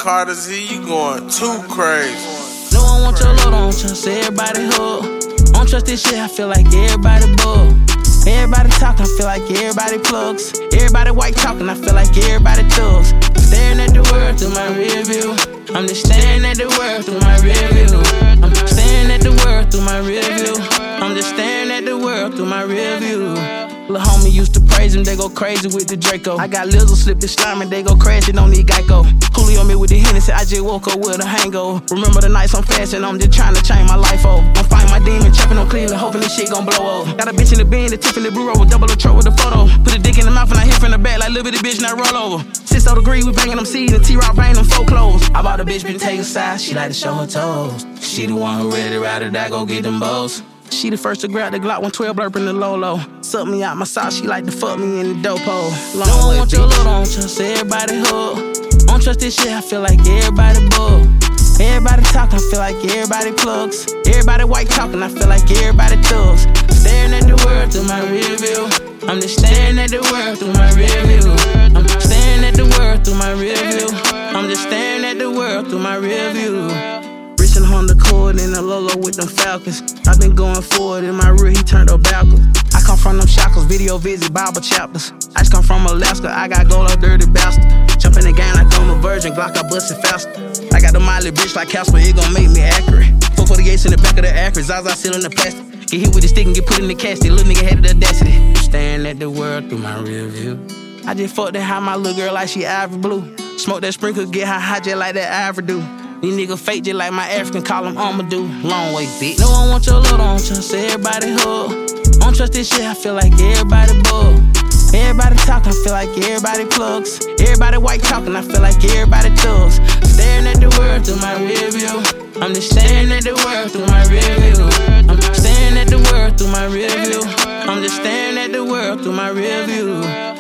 Carter's here, you going too crazy. No one want your load, don't trust everybody hood. Don't trust this shit, I feel like everybody bug. Everybody talking, I feel like everybody plugs. Everybody white talking, I feel like everybody thugs. Staring at the world through my rear view. I'm just staring at the world through my rear view. I'm staring at the world through my rear view. I'm just staring at the world through my rear view. Lil' homie used to praise him, they go crazy with the Draco. I got Lizzo slip the slime and they go crazy, don't need Geico. Cooley on me with the Hennessy, I just woke up with a hangover. Remember the nights I'm fasting, I'm just trying to change my life over. I'm fighting my demon, trapping on Cleveland, hoping this shit gon' blow over. Got a bitch in the bin, the Tiffany blue roll with double the truck with a photo. Put a dick in the mouth and I hit from the back like little bitty bitch, now roll over. 6 degrees, we banging them seeds and T-Rock banging them folk clothes. I bought a bitch, been taking sides, she like to show her toes. She the one who ready to ride or die, go get them bows. She the first to grab the Glock 112 blurping the Lolo. Suck me out my sock, she like to fuck me in the dope hole. No one want your load, don't trust everybody hood. Don't trust this shit, I feel like everybody bug. Everybody talking, I feel like everybody plugs. Everybody white talking, I feel like everybody thugs. Staring at the world through my rear view. I'm just staring at the world through my rear view. I'm staring at the world through my rear view. I'm just staring at the world through my rear view. Racing Honda Accord in a Lolo with them Falcons. I've been going forward in my rear, he turned up backwards. I come from them shackles, video visit, Bible chapters. I just come from Alaska, I got gold up dirty bastard. Jump in the game like I'm a virgin, Glock I bust it faster. I got the Miley bitch like Casper, it gon' make me accurate. 448s in the back of the Acura, Zaza still in the plastic. Get hit with the stick and get put in the casket, little nigga had the audacity. Staring at the world through my rear view. I just fucked that high, my little girl like she ivory blue. Smoke that sprinkle, get high just like that ivory do. These niggas fake just like my African, call them Amadou. Long way, bitch. No one want your load, don't trust everybody hood. Don't trust this shit, I feel like everybody bug. Everybody talking, I feel like everybody plugs. Everybody white talking, I feel like everybody thugs. Staring at the world through my rear view. I'm just staring at the world through my rear view. I'm staring at the world through my rear view. I'm just staring at the world through my rear view.